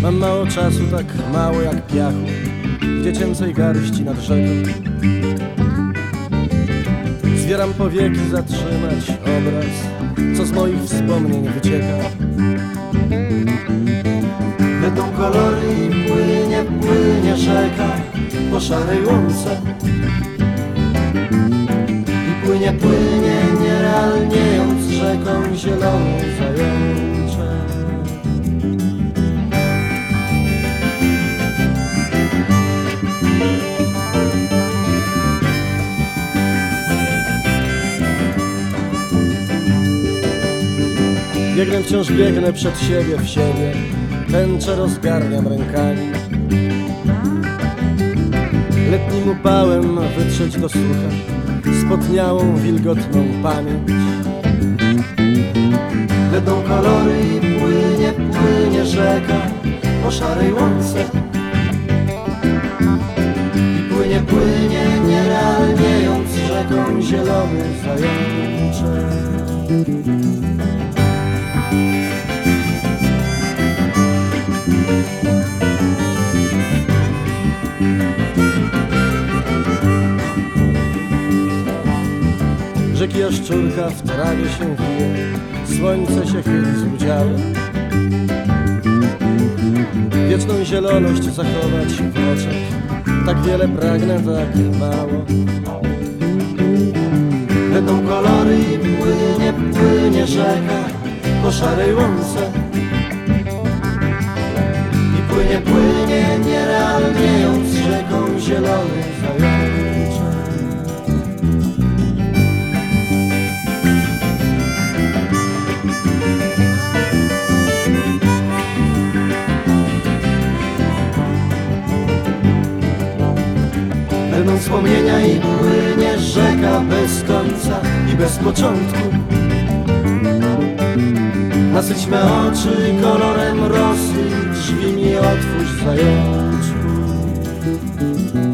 Mam mało czasu, tak mało jak piachu w dziecięcej garści nad rzeką. Zwieram powieki zatrzymać obraz, co z moich wspomnień wycieka. Lecą kolory i płynie, płynie rzeka po szarej łące. I płynie, płynie, nierealniejąc rzeką zielony zajączek. Biegnę, wciąż biegnę przed siebie, w siebie, tęczę rozgarniam rękami. Letnim upałem wytrzeć do sucha spotniałą, wilgotną pamięć. Lecą kolory i płynie, płynie rzeka po szarej łące. I płynie, płynie, nierealniejąc rzeką zielony zajączek. Rzeki jaszczurka w trawie się wije, słońce się chyli z udziałem. Wieczną zieloność zachować w oczach, tak wiele pragnę, tak mało. Lecą kolory i płynie, płynie rzeka po szarej łące. I płynie, płynie, nierealniejąc rzeką zielony zajączek. Będą wspomnienia i płynie rzeka bez końca i bez początku. Nasyćmy oczy kolorem rosy, drzwi mi otwórz zajączku.